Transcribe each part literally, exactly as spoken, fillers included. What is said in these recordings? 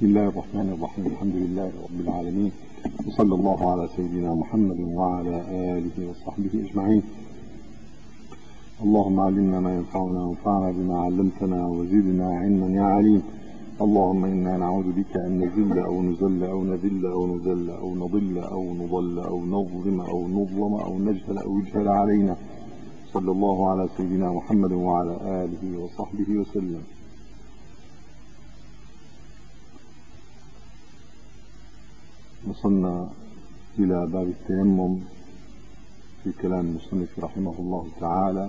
بسم الله الرحمن الرحيم. الحمد لله رب العالمين، وصلى الله على سيدنا محمد وعلى آله وصحبه أجمعين. اللهم علمنا ما ينفعنا وانفعنا بما علمتنا وزدنا علما يا عليم. اللهم إنا نعوذ بك أن نذل أو نزل أو نذل أو نذل أو نضل أو نضل أو نظلم أو نظلم أو نجهل أو يجهل علينا. صلى الله على سيدنا محمد وعلى آله وصحبه وسلم. وصلنا إلى باب التيمم في كلام المصنف رحمه الله تعالى.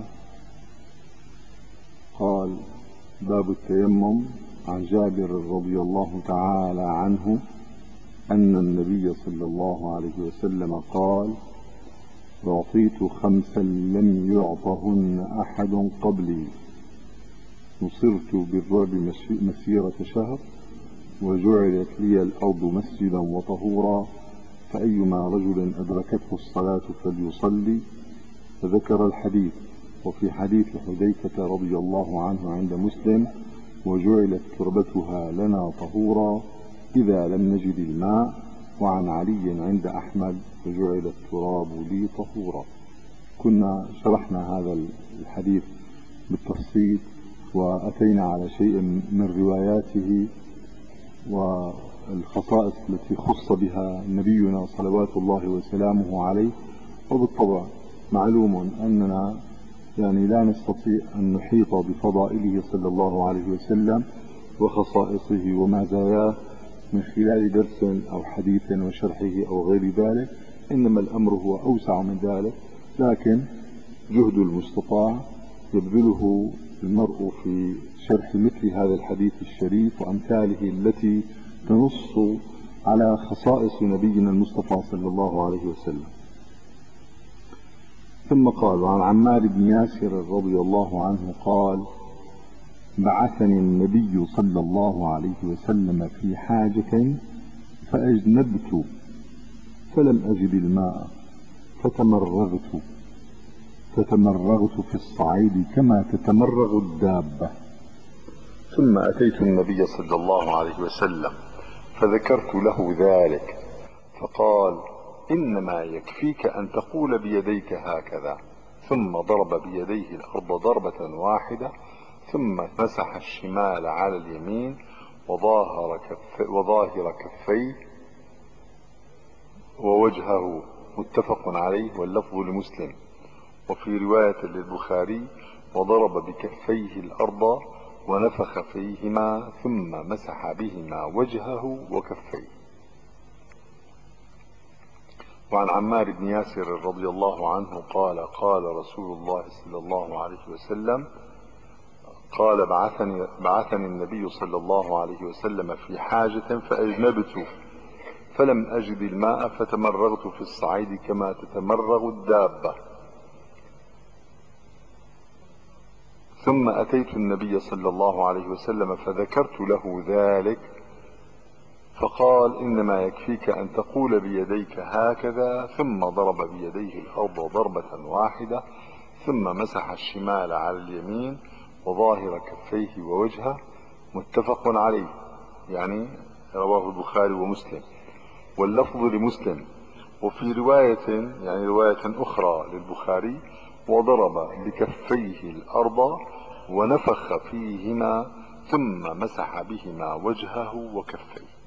قال: باب التيمم. عن جابر رضي الله تعالى عنه أن النبي صلى الله عليه وسلم قال: أعطيت خمسا لم يعطهن أحد قبلي، نصرت بالرعب مسيرة شهر، وجعلت لي الأرض مسجدا وطهورا، فأيما رجل أدركته الصلاة فليصلي. فذكر الحديث. وفي حديث حذيفة رضي الله عنه عند مسلم: وجعلت تربتها لنا طهورا إذا لم نجد الماء. وعن علي عند أحمد: وجعل التراب لي طهورا. كنا شرحنا هذا الحديث بالتفصيل، وأتينا على شيء من رواياته والخصائص التي خص بها نبينا صلوات الله وسلامه عليه. وبالطبع معلوم أننا يعني لا نستطيع أن نحيط بفضائله صلى الله عليه وسلم وخصائصه ومزاياه من خلال درس أو حديث وشرحه أو غير ذلك، إنما الأمر هو أوسع من ذلك. لكن جهد المستطاع يبذله المرء في شرح مثل هذا الحديث الشريف وأمثاله التي تنص على خصائص نبينا المصطفى صلى الله عليه وسلم. ثم قال: عن عمار بن ياسر رضي الله عنه قال: بعثني النبي صلى الله عليه وسلم في حاجة فأجنبت فلم أجد الماء فتمرغت فتمرغت في الصعيد كما تتمرغ الدابة. ثم أتيت النبي صلى الله عليه وسلم فذكرت له ذلك، فقال: إنما يكفيك أن تقول بيديك هكذا. ثم ضرب بيديه الأرض ضربة واحدة، ثم مسح الشمال على اليمين وظاهر كفي وظاهر كفيه ووجهه، متفق عليه، واللفظ لمسلم. وفي رواية للبخاري: وضرب بكفيه الأرض ونفخ فيهما ثم مسح بهما وجهه وكفيه. وعن عمار بن ياسر رضي الله عنه قال: قال رسول الله صلى الله عليه وسلم قال: بعثني, بعثني النبي صلى الله عليه وسلم في حاجة فأجنبت فلم أجد الماء فتمرغت في الصعيد كما تتمرغ الدابة. ثم أتيت النبي صلى الله عليه وسلم فذكرت له ذلك، فقال: إنما يكفيك أن تقول بيديك هكذا. ثم ضرب بيديه الأرض ضربة واحدة، ثم مسح الشمال على اليمين وظاهر كفيه ووجهه، متفق عليه، يعني رواه البخاري ومسلم، واللفظ لمسلم. وفي رواية يعني رواية أخرى للبخاري: وضرب بكفيه الأرض ونفخ فيهما ثم مسح بهما وجهه وكفيه.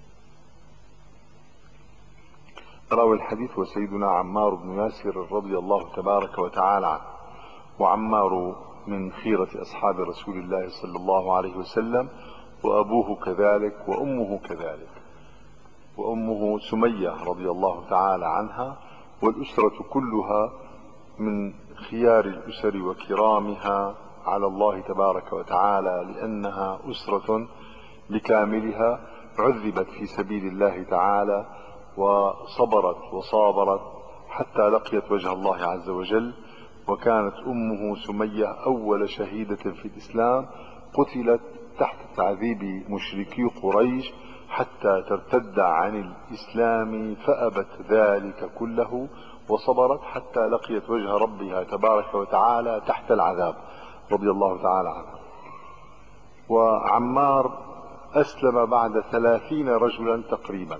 راوي الحديث وسيدنا عمار بن ياسر رضي الله تبارك وتعالى عنه. وعمار من خيرة أصحاب رسول الله صلى الله عليه وسلم، وأبوه كذلك وأمه كذلك. وأمه سمية رضي الله تعالى عنها، والأسرة كلها من خيار الأسر وكرامها على الله تبارك وتعالى، لأنها أسرة بكاملها عذبت في سبيل الله تعالى وصبرت وصابرت حتى لقيت وجه الله عز وجل. وكانت أمه سمية أول شهيدة في الإسلام، قتلت تحت تعذيب مشركي قريش حتى ترتد عن الإسلام، فأبت ذلك كله وصبرت حتى لقيت وجه ربها تبارك وتعالى تحت العذاب، رضي الله تعالى عنها. وعمار أسلم بعد ثلاثين رجلا تقريبا.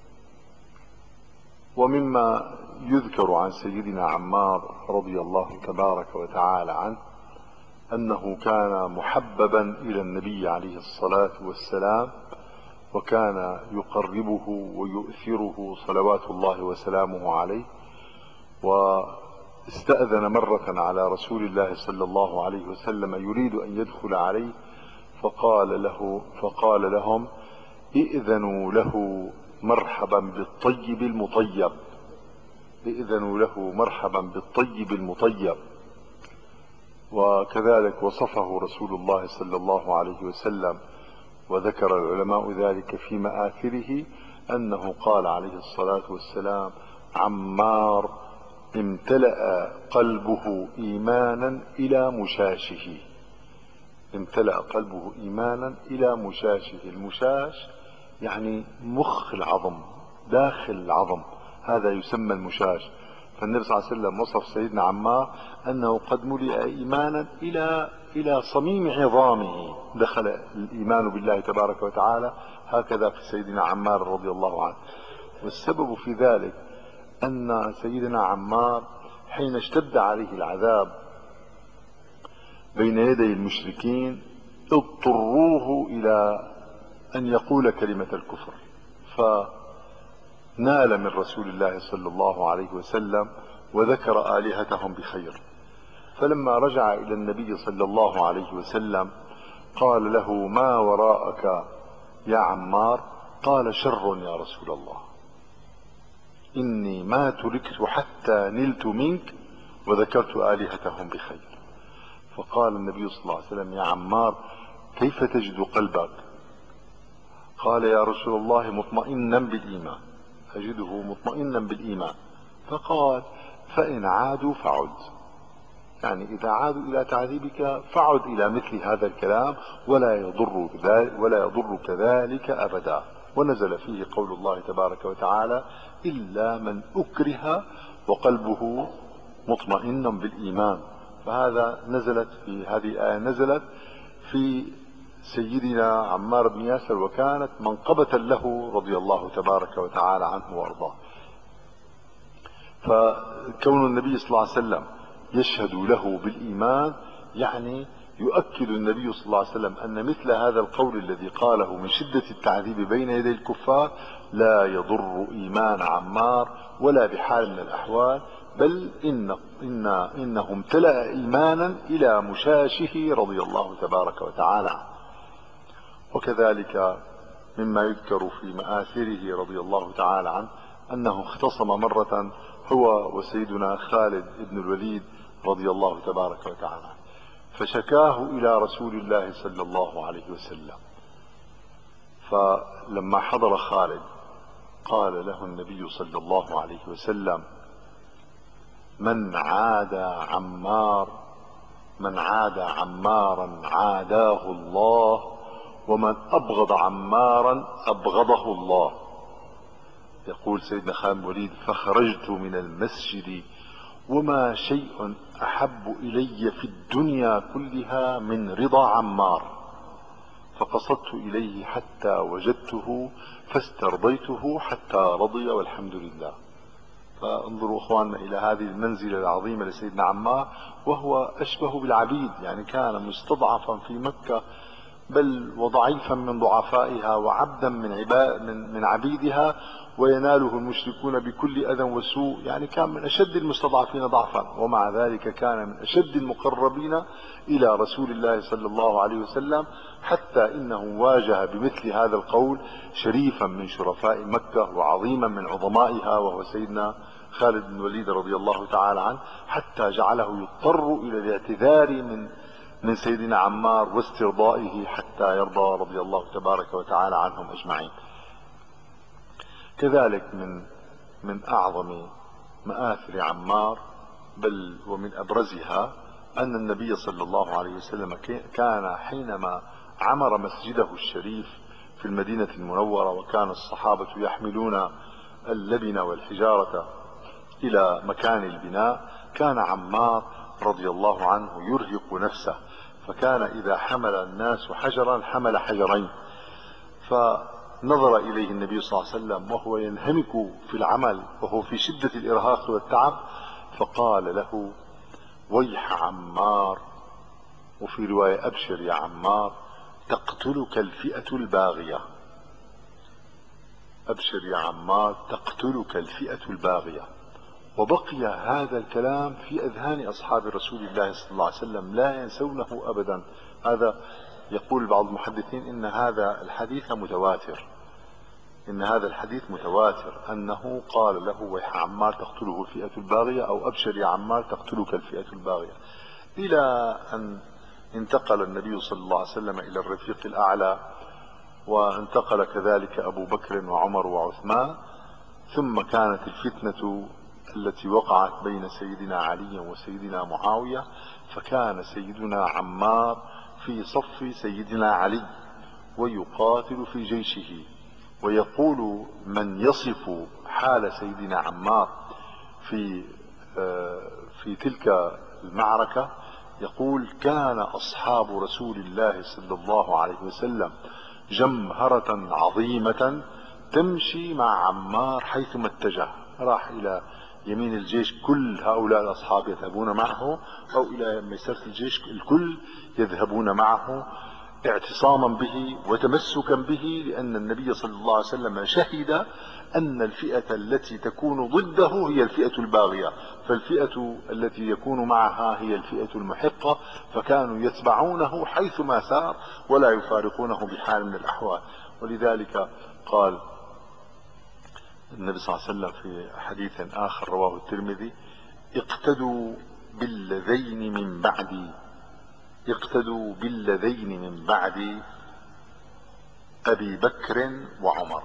ومما يذكر عن سيدنا عمار رضي الله تبارك وتعالى عنه أنه كان محببا إلى النبي عليه الصلاة والسلام، وكان يقربه ويؤثره صلوات الله وسلامه عليه. واستأذن مرة على رسول الله صلى الله عليه وسلم يريد أن يدخل عليه، فقال له فقال لهم: ائذنوا له مرحبا بالطيب المطيب، ائذنوا له مرحبا بالطيب المطيب. وكذلك وصفه رسول الله صلى الله عليه وسلم، وذكر العلماء ذلك في مآثره، أنه قال عليه الصلاة والسلام: عمار امتلأ قلبه إيمانا إلى مشاشه، امتلأ قلبه إيمانا إلى مشاشه. المشاش يعني مخ العظم، داخل العظم، هذا يسمى المشاش. فالنبي صلى الله عليه وسلم وصف سيدنا عمار أنه قد ملئ إيمانا إلى إلى صميم عظامه، دخل الإيمان بالله تبارك وتعالى هكذا في سيدنا عمار رضي الله عنه. والسبب في ذلك أن سيدنا عمار حين اشتد عليه العذاب بين يدي المشركين اضطروه إلى أن يقول كلمة الكفر، فنال من رسول الله صلى الله عليه وسلم وذكر آلهتهم بخير. فلما رجع إلى النبي صلى الله عليه وسلم قال له: ما وراءك يا عمار؟ قال: شر يا رسول الله، إني ما تركت حتى نلت منك وذكرت آلهتهم بخير. فقال النبي صلى الله عليه وسلم: يا عمار، كيف تجد قلبك؟ قال: يا رسول الله مطمئنا بالإيمان، أجده مطمئنا بالإيمان. فقال: فإن عادوا فعد، يعني إذا عادوا إلى تعذيبك فعد إلى مثل هذا الكلام ولا يضر ولا يضرك ذلك أبدا. ونزل فيه قول الله تبارك وتعالى: إلا من أكره وقلبه مطمئن بالإيمان. فهذا نزلت في هذه الآية نزلت في سيدنا عمار بن ياسر، وكانت منقبة له رضي الله تبارك وتعالى عنه وأرضاه. فكون النبي صلى الله عليه وسلم يشهد له بالإيمان يعني يؤكد النبي صلى الله عليه وسلم أن مثل هذا القول الذي قاله من شدة التعذيب بين يدي الكفار لا يضر إيمان عمار ولا بحال من الأحوال، بل إن إن إنه امتلأ إيمانا إلى مشاشه رضي الله تبارك وتعالى عنه. وكذلك مما يذكر في مآثره رضي الله تعالى عنه أنه اختصم مرة هو وسيدنا خالد بن الوليد رضي الله تبارك وتعالى عنه، فشكاه إلى رسول الله صلى الله عليه وسلم. فلما حضر خالد قال له النبي صلى الله عليه وسلم: من عاد عمار من عاد عمارا عاداه الله، ومن أبغض عمارا أبغضه الله. يقول سيدنا خالد بن الوليد: فخرجت من المسجد وما شيء أحب إلي في الدنيا كلها من رضا عمار، فقصدت إليه حتى وجدته فاسترضيته حتى رضي والحمد لله. فانظروا اخواننا الى هذه المنزلة العظيمة لسيدنا عمار، وهو اشبه بالعبيد، يعني كان مستضعفا في مكة بل وضعيفا من ضعفائها وعبدا من عباد من, من عبيدها، ويناله المشركون بكل اذى وسوء، يعني كان من اشد المستضعفين ضعفا، ومع ذلك كان من اشد المقربين الى رسول الله صلى الله عليه وسلم، حتى انه واجه بمثل هذا القول شريفا من شرفاء مكة وعظيما من عظمائها وهو سيدنا خالد بن الوليد رضي الله تعالى عنه، حتى جعله يضطر الى الاعتذار من من سيدنا عمار واسترضائه حتى يرضى رضي الله تبارك وتعالى عنهم اجمعين. كذلك من من اعظم مآثر عمار بل ومن ابرزها ان النبي صلى الله عليه وسلم كان حينما عمر مسجده الشريف في المدينة المنورة، وكان الصحابة يحملون اللبن والحجارة الى مكان البناء، كان عمار رضي الله عنه يرهق نفسه، فكان اذا حمل الناس حجرا حمل حجرين، فنظر إليه النبي صلى الله عليه وسلم وهو ينهمك في العمل وهو في شدة الإرهاق والتعب، فقال له: ويح عمار، وفي رواية: أبشر يا عمار، تقتلك الفئة الباغية. أبشر يا عمار، تقتلك الفئة الباغية. وبقي هذا الكلام في أذهان أصحاب رسول الله صلى الله عليه وسلم لا ينسونه أبدا. هذا يقول بعض المحدثين إن هذا الحديث متواتر، إن هذا الحديث متواتر أنه قال له: ويح عمار، تقتله الفئة الباغية، أو أبشر يا عمار، تقتلك الفئة الباغية. إلى أن انتقل النبي صلى الله عليه وسلم إلى الرفيق الأعلى، وانتقل كذلك أبو بكر وعمر وعثمان، ثم كانت الفتنة التي وقعت بين سيدنا علي وسيدنا معاوية، فكان سيدنا عمار في صف سيدنا علي ويقاتل في جيشه. ويقول من يصف حال سيدنا عمار في في تلك المعركة، يقول: كان أصحاب رسول الله صلى الله عليه وسلم جمهرة عظيمة تمشي مع عمار حيثما اتجه. راح إلى يمين الجيش كل هؤلاء الأصحاب يذهبون معه، أو إلى ميسرة الجيش الكل يذهبون معه، اعتصاما به وتمسكا به، لأن النبي صلى الله عليه وسلم شهد أن الفئة التي تكون ضده هي الفئة الباغية، فالفئة التي يكون معها هي الفئة المحقة، فكانوا يتبعونه حيثما سار ولا يفارقونه بحال من الأحوال. ولذلك قال النبي صلى الله عليه وسلم في حديث آخر رواه الترمذي: اقتدوا بالذين من بعدي، اقتدوا بالذين من بعد أبي بكر وعمر،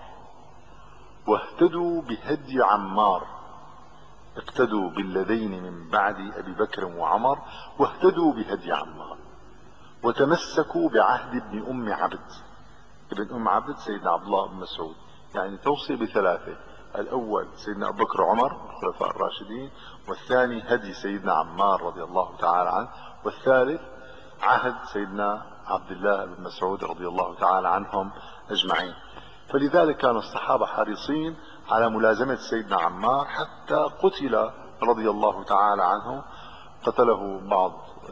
واهتدوا بهدي عمار. اقتدوا بالذين من بعد أبي بكر وعمر واهتدوا بهدي عمار، وتمسكوا بعهد ابن أم عبد. ابن أم عبد سيدنا عبد الله بن مسعود. يعني توصي بثلاثة: الأول سيدنا أبو بكر وعمر الخلفاء الراشدين، والثاني هدي سيدنا عمار رضي الله تعالى عنه، والثالث عهد سيدنا عبد الله بن مسعود رضي الله تعالى عنهم أجمعين. فلذلك كان الصحابة حريصين على ملازمة سيدنا عمار حتى قتل رضي الله تعالى عنه. قتله بعض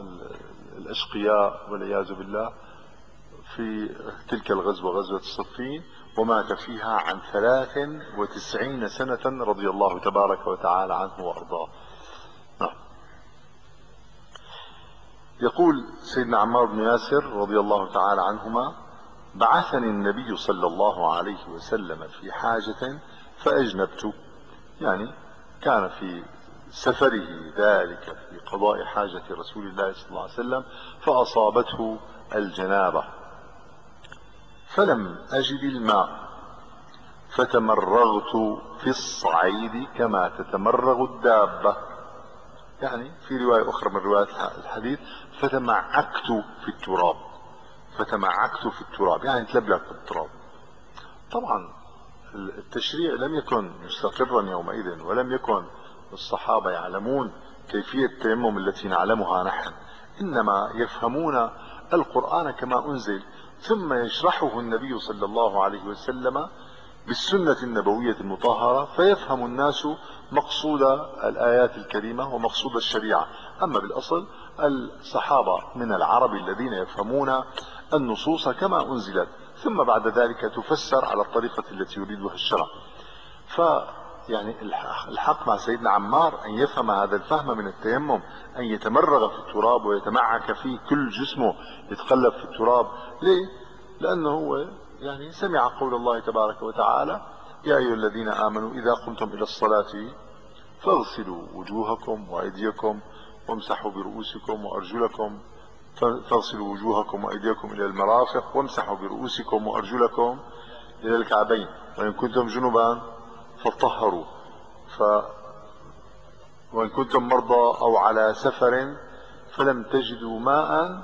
الأشقياء والعياذ بالله في تلك الغزوة، غزوة الصفين، ومات فيها عن ثلاث وتسعين سنة رضي الله تبارك وتعالى عنه وأرضاه. يقول سيدنا عمار بن ياسر رضي الله تعالى عنهما: بعثني النبي صلى الله عليه وسلم في حاجة فأجنبت. يعني كان في سفره ذلك في قضاء حاجة رسول الله صلى الله عليه وسلم، فأصابته الجنابة، فلم أجد الماء، فتمرغت في الصعيد كما تتمرغ الدابة. يعني في رواية أخرى من روايات الحديث: فتمعكت في التراب، فتمعكت في التراب يعني تلبلك بالتراب. طبعا التشريع لم يكن مستقرا يومئذ، ولم يكن الصحابة يعلمون كيفية التيمم التي نعلمها نحن، إنما يفهمون القرآن كما أنزل، ثم يشرحه النبي صلى الله عليه وسلم بالسنة النبوية المطهرة، فيفهم الناس مقصود الآيات الكريمة ومقصود الشريعة. أما بالأصل الصحابة من العرب الذين يفهمون النصوص كما أنزلت، ثم بعد ذلك تفسر على الطريقة التي يريدها الشرع. فيعني الحق مع سيدنا عمار أن يفهم هذا الفهم من التيمم، أن يتمرغ في التراب ويتمعك فيه، كل جسمه يتقلب في التراب. ليه؟ لأنه هو يعني سمع قول الله تبارك وتعالى: يا أيها الذين آمنوا إذا قمتم إلى الصلاة فاغسلوا وجوهكم وأيديكم وامسحوا برؤوسكم وأرجلكم، فاغسلوا وجوهكم وأيديكم إلى المرافق وامسحوا برؤوسكم وأرجلكم إلى الكعبين، وإن كنتم جنبا فطهروا، ف وإن كنتم مرضى أو على سفر فلم تجدوا ماء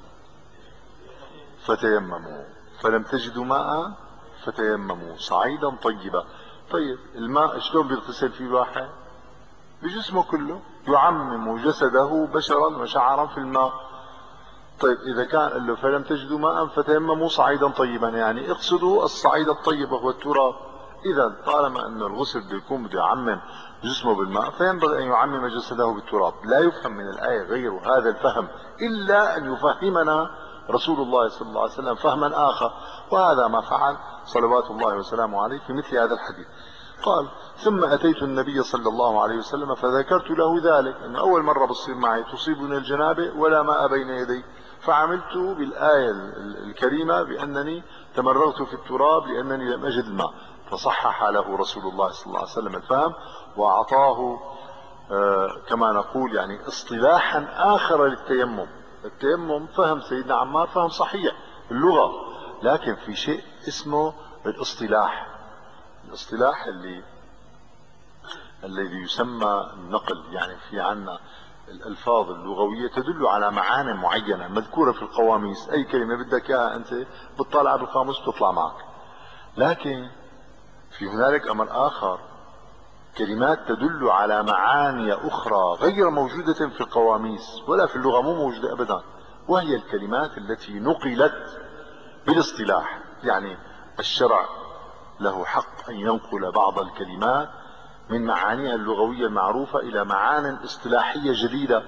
فتيمموا فلم تجدوا ماء فتيمموا صعيدا طيبا. طيب الماء شلون بيغتسل فيه الواحد؟ بجسمه كله، يعمم جسده بشرا وشعرا في الماء. طيب إذا كان قال له فلم تجدوا ماء فتيمموا صعيدا طيبا، يعني اقصدوا الصعيد الطيب وهو التراب. إذا طالما أن الغسل بده يكون بده يعمم جسمه بالماء فينبغي أن يعمم جسده بالتراب. لا يفهم من الآية غير هذا الفهم إلا أن يفهمنا رسول الله صلى الله عليه وسلم فهما آخر، وهذا ما فعل صلوات الله وسلامه عليه في مثل هذا الحديث. قال: ثم أتيت النبي صلى الله عليه وسلم فذكرت له ذلك، أن أول مرة بصير معي تصيبني الجنابة ولا ماء بين يدي، فعملت بالآية الكريمة بأنني تمرغت في التراب لأنني لم أجد الماء. فصحح له رسول الله صلى الله عليه وسلم الفهم، وأعطاه آه كما نقول يعني اصطلاحا آخر للتيمم. التيمم فهم سيدنا عمار فهم صحيح اللغة، لكن في شيء اسمه الاصطلاح. الاصطلاح اللي الذي يسمى النقل، يعني في عنا الألفاظ اللغوية تدل على معاني معينة مذكورة في القواميس. أي كلمة بدك إياها أنت بتطلع بالقاموس بتطلع معك. لكن في هنالك أمر آخر، كلمات تدل على معاني أخرى غير موجودة في القواميس ولا في اللغة، مو موجودة أبدا، وهي الكلمات التي نقلت بالاصطلاح. يعني الشرع له حق أن ينقل بعض الكلمات من معانيها اللغوية المعروفة إلى معان اصطلاحية جديدة.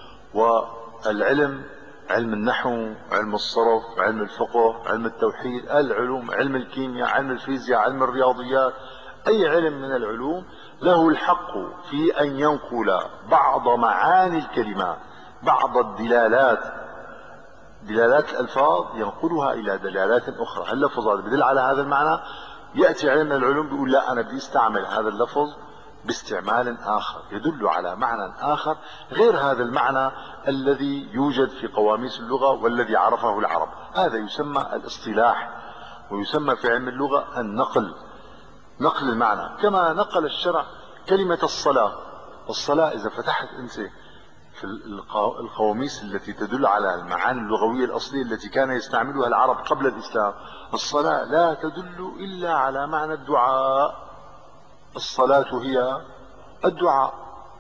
والعلم، علم النحو، علم الصرف، علم الفقه، علم التوحيد، العلوم، علم الكيمياء، علم الفيزياء، علم الرياضيات، أي علم من العلوم له الحق في أن ينقل بعض معاني الكلمات، بعض الدلالات، دلالات الألفاظ ينقلها إلى دلالات أخرى. اللفظ هذا بدل على هذا المعنى، يأتي علم العلوم بيقول لا أنا بدي استعمل هذا اللفظ باستعمال آخر يدل على معنى آخر غير هذا المعنى الذي يوجد في قواميس اللغة والذي عرفه العرب. هذا يسمى الاصطلاح، ويسمى في علم اللغة النقل، نقل المعنى. كما نقل الشرع كلمة الصلاة. الصلاة إذا فتحت أنت في القواميس التي تدل على المعاني اللغوية الأصلية التي كان يستعملها العرب قبل الإسلام، الصلاة لا تدل إلا على معنى الدعاء. الصلاة هي الدعاء.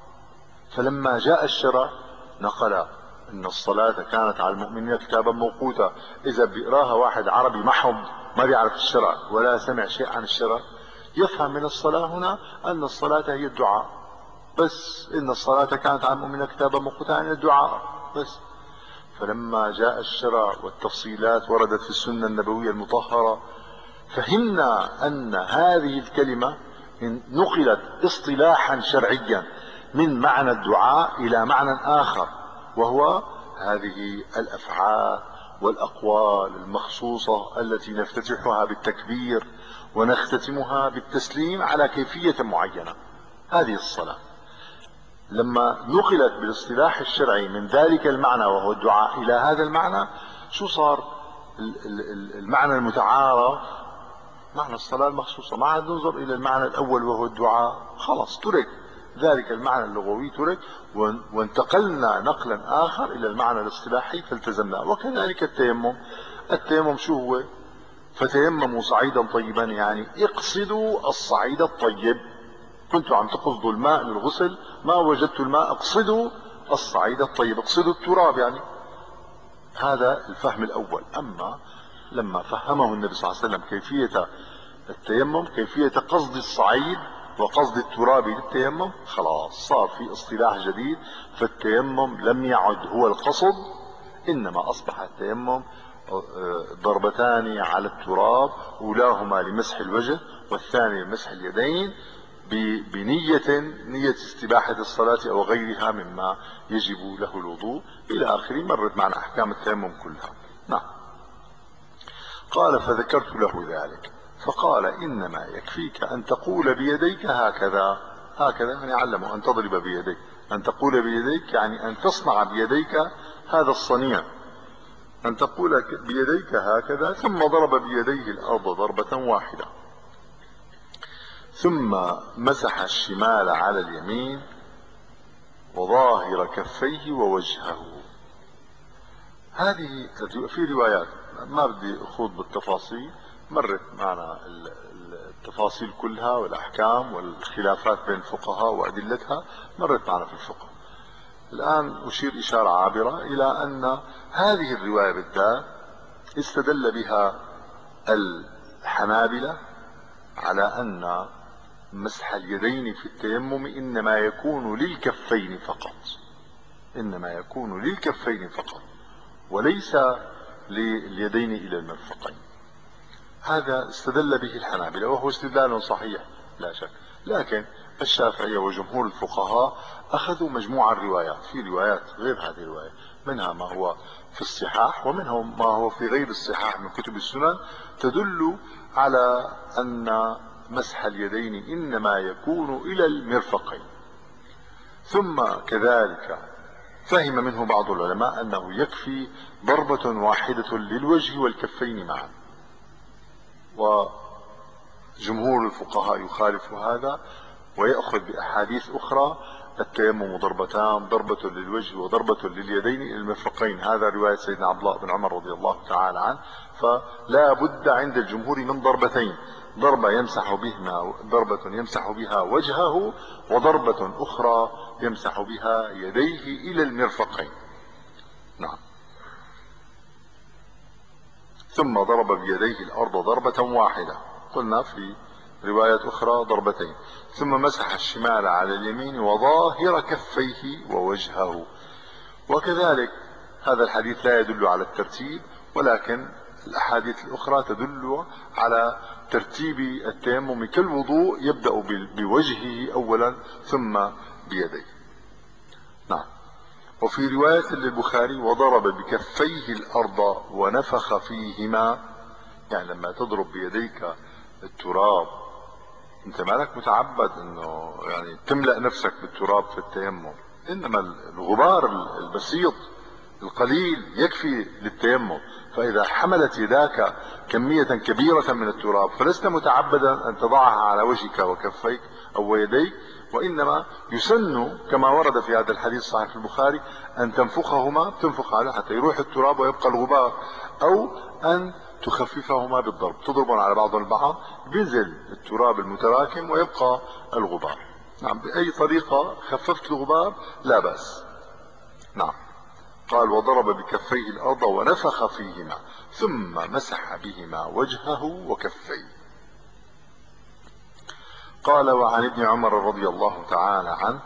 فلما جاء الشرع نقل ان الصلاة كانت على المؤمنين كتابا موقوتا. اذا بيقراها واحد عربي محض ما بيعرف الشرع ولا سمع شيء عن الشرع، يفهم من الصلاة هنا ان الصلاة هي الدعاء بس، ان الصلاة كانت على المؤمنين كتابا موقوتا يعني الدعاء بس. فلما جاء الشرع والتفصيلات وردت في السنة النبوية المطهرة، فهمنا ان هذه الكلمة نقلت اصطلاحا شرعيا من معنى الدعاء الى معنى اخر، وهو هذه الافعال والاقوال المخصوصة التي نفتتحها بالتكبير ونختتمها بالتسليم على كيفية معينة. هذه الصلاة لما نقلت بالاصطلاح الشرعي من ذلك المعنى وهو الدعاء الى هذا المعنى، شو صار؟ المعنى المتعارف معنى الصلاة المخصوصة، ما عاد ننظر الى المعنى الاول وهو الدعاء، خلاص ترك ذلك المعنى اللغوي، ترك وانتقلنا نقلا اخر الى المعنى الاصطلاحي فالتزمناه. وكذلك التيمم. التيمم شو هو؟ فتيمموا صعيدا طيبا، يعني اقصدوا الصعيد الطيب. كنتوا عم تقصدوا الماء للغسل ما وجدتوا الماء، اقصدوا الصعيد الطيب، اقصدوا التراب يعني. هذا الفهم الاول. اما لما فهمه النبي صلى الله عليه وسلم كيفية التيمم، كيفية قصد الصعيد وقصد التراب للتيمم، خلاص صار في اصطلاح جديد. فالتيمم لم يعد هو القصد، انما اصبح التيمم ضربتان على التراب، اولاهما لمسح الوجه والثاني لمسح اليدين بنية نية استباحة الصلاة او غيرها مما يجب له الوضوء الى اخره. مرت معنا احكام التيمم كلها. نعم. قال: فذكرت له ذلك فقال: انما يكفيك ان تقول بيديك هكذا. هكذا يعني علمه ان تضرب بيديك، ان تقول بيديك يعني ان تصنع بيديك هذا الصنيع، ان تقول بيديك هكذا. ثم ضرب بيديه الارض ضربة واحدة، ثم مسح الشمال على اليمين وظاهر كفيه ووجهه. هذه في روايات ما بدي اخوض بالتفاصيل، مرت معنا التفاصيل كلها والاحكام والخلافات بين الفقهاء وادلتها، مرت معنا في الفقه. الآن أشير إشارة عابرة إلى أن هذه الرواية بالذات استدل بها الحنابلة على أن مسح اليدين في التيمم إنما يكون للكفين فقط، إنما يكون للكفين فقط وليس لليدين إلى المرفقين. هذا استدل به الحنابلة وهو استدلال صحيح لا شك، لكن الشافعية وجمهور الفقهاء أخذوا مجموع الروايات، في روايات غير هذه الرواية، منها ما هو في الصحاح ومنهم ما هو في غير الصحاح من كتب السنن، تدل على أن مسح اليدين إنما يكون إلى المرفقين. ثم كذلك فهم منه بعض العلماء أنه يكفي ضربة واحدة للوجه والكفين معا، وجمهور الفقهاء يخالف هذا ويأخذ بأحاديث أخرى التيمم ضربتان، ضربة للوجه وضربة لليدين إلى المرفقين. هذا رواية سيدنا عبد الله بن عمر رضي الله تعالى عنه. فلا بد عند الجمهور من ضربتين، ضربة يمسح بهما ضربة يمسح بها وجهه، وضربة أخرى يمسح بها يديه إلى المرفقين. نعم. ثم ضرب بيديه الأرض ضربة واحدة، قلنا في روايات أخرى ضربتين، ثم مسح الشمال على اليمين وظاهر كفيه ووجهه. وكذلك هذا الحديث لا يدل على الترتيب، ولكن الأحاديث الأخرى تدل على ترتيب التيمم كالوضوء، يبدأ بوجهه أولا ثم بيديه. نعم. وفي رواية للبخاري وضرب بكفيه الأرض ونفخ فيهما، يعني لما تضرب بيديك التراب انت مالك متعبد انه يعني تملأ نفسك بالتراب في التيمم، انما الغبار البسيط القليل يكفي للتيمم. فاذا حملت يداك كمية كبيرة من التراب فلست متعبدا ان تضعها على وجهك وكفيك او يديك، وانما يسن كما ورد في هذا الحديث الصحيح في البخاري ان تنفخهما، تنفخ على حتى يروح التراب ويبقى الغبار، او ان تخففهما بالضرب، تضربون على بعض البعض بينزل التراب المتراكم ويبقى الغبار. نعم، بأي طريقة خففت الغبار لا بأس. نعم. قال وضرب بكفيه الأرض ونفخ فيهما ثم مسح بهما وجهه وكفيه. قال وعن ابن عمر رضي الله تعالى عنه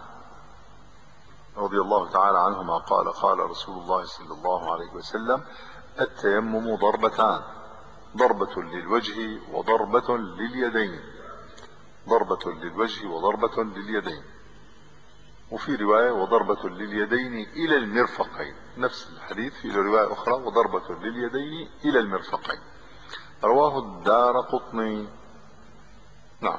رضي الله تعالى عنهما قال قال رسول الله صلى الله عليه وسلم التيمم ضربتان، ضربة للوجه وضربة لليدين، ضربة للوجه وضربة لليدين. وفي رواية وضربة لليدين إلى المرفقين، نفس الحديث في رواية أخرى وضربة لليدين إلى المرفقين، رواه الدارقطني. نعم.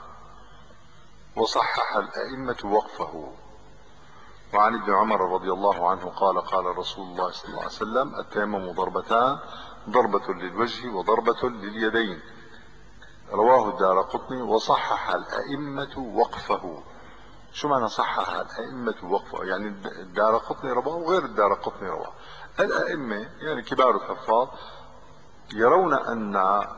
وصحح الأئمة وقفه. وعن ابن عمر رضي الله عنه قال قال رسول الله صلى الله عليه وسلم التيمم ضربتان، ضربة للوجه وضربة لليدين، رواه الدارقطني. وصحح الأئمة وقفه. شو معنى صحح الأئمة وقفه؟ يعني الدارقطني رواه وغير الدارقطني رواه. الأئمة يعني كبار الحفاظ يرون أن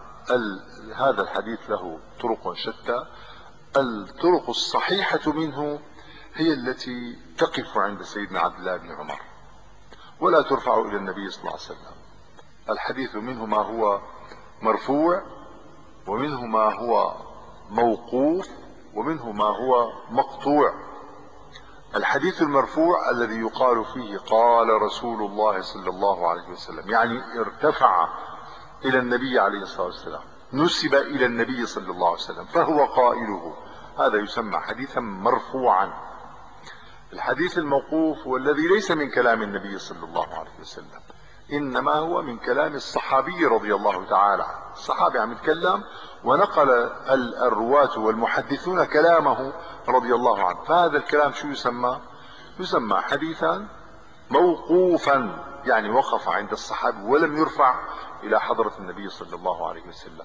هذا الحديث له طرق شتى، الطرق الصحيحة منه هي التي تقف عند سيدنا عبد الله بن عمر ولا ترفع إلى النبي صلى الله عليه وسلم. الحديث منه ما هو مرفوع، ومنه ما هو موقوف، ومنه ما هو مقطوع. الحديث المرفوع الذي يقال فيه قال رسول الله صلى الله عليه وسلم، يعني ارتفع إلى النبي عليه الصلاة والسلام، نسب إلى النبي صلى الله عليه وسلم فهو قائله، هذا يسمى حديثا مرفوعا. الحديث الموقوف هو الذي ليس من كلام النبي صلى الله عليه وسلم، انما هو من كلام الصحابي رضي الله تعالى عنه. الصحابي عم يتكلم ونقل الرواة والمحدثون كلامه رضي الله عنه، فهذا الكلام شو يسمى؟ يسمى حديثا موقوفا، يعني وقف عند الصحابي ولم يرفع الى حضرة النبي صلى الله عليه وسلم.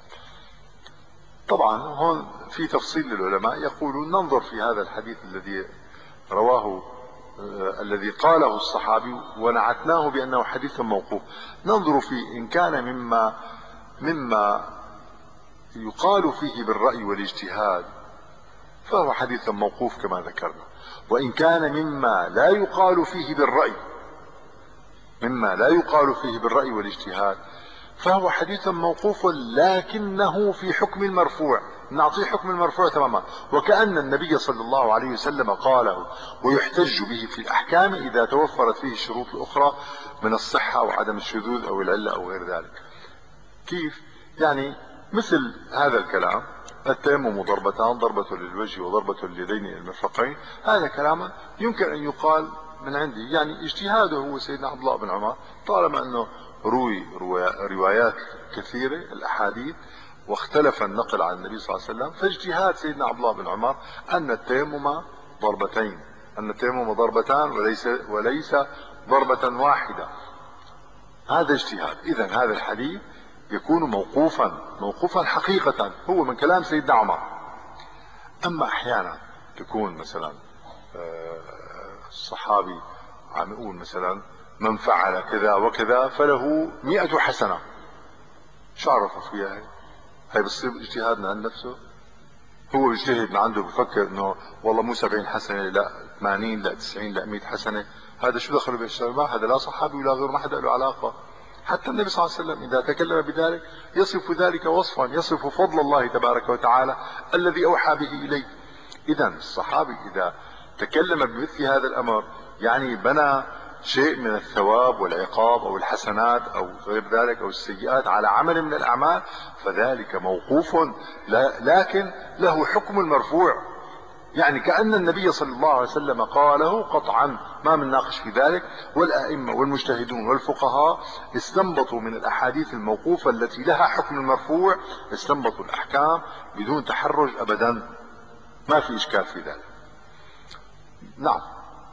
طبعا هون في تفصيل للعلماء يقولون ننظر في هذا الحديث الذي رواه آه الذي قاله الصحابي ونعتناه بأنه حديث موقوف، ننظر فيه إن كان مما مما يقال فيه بالرأي والاجتهاد فهو حديث موقوف كما ذكرنا. وإن كان مما لا يقال فيه بالرأي مما لا يقال فيه بالرأي والاجتهاد فهو حديث موقوف، لكنه في حكم المرفوع، نعطيه حكم المرفوع تماما، وكأن النبي صلى الله عليه وسلم قاله، ويحتج به في الأحكام إذا توفرت فيه الشروط الأخرى من الصحة أو عدم الشذوذ أو العلة أو غير ذلك. كيف؟ يعني مثل هذا الكلام: التيمم ضربتان، ضربة للوجه وضربة لليدين إلى المرفقين، هذا كلام يمكن أن يقال من عندي، يعني اجتهاده هو سيدنا عبد الله بن عمر، طالما أنه روي روايات كثيرة الأحاديث واختلف النقل عن النبي صلى الله عليه وسلم، فاجتهاد سيدنا عبد الله بن عمر أن التيمم ضربتين، أن التيمم ضربتان وليس وليس ضربة واحدة، هذا اجتهاد. إذا هذا الحديث يكون موقوفا موقوفا حقيقة، هو من كلام سيدنا عمر. أما أحيانا تكون مثلا الصحابي عم يقول مثلا: من فعل كذا وكذا فله مئة حسنة، شو عرفه فيها هي؟ هي بتصير اجتهاد من عند نفسه؟ هو بيجتهد من عنده، بفكر انه والله مو سبعين حسنة، لا ثمانين، لا تسعين، لا مئة حسنة. هذا شو دخله بهالشغله؟ ما هذا لا صحابي ولا غيره، ما حدا له علاقة. حتى النبي صلى الله عليه وسلم إذا تكلم بذلك يصف ذلك وصفا، يصف فضل الله تبارك وتعالى الذي أوحى به إليه. إذا الصحابي إذا تكلم بمثل هذا الأمر، يعني بنى شيء من الثواب والعقاب أو الحسنات أو غير ذلك أو السيئات على عمل من الأعمال، فذلك موقوف، لكن له حكم المرفوع، يعني كأن النبي صلى الله عليه وسلم قاله قطعا، ما من ناقش في ذلك. والأئمة والمجتهدون والفقهاء استنبطوا من الأحاديث الموقوفة التي لها حكم المرفوع، استنبطوا الأحكام بدون تحرج أبدا، ما في إشكال في ذلك. نعم.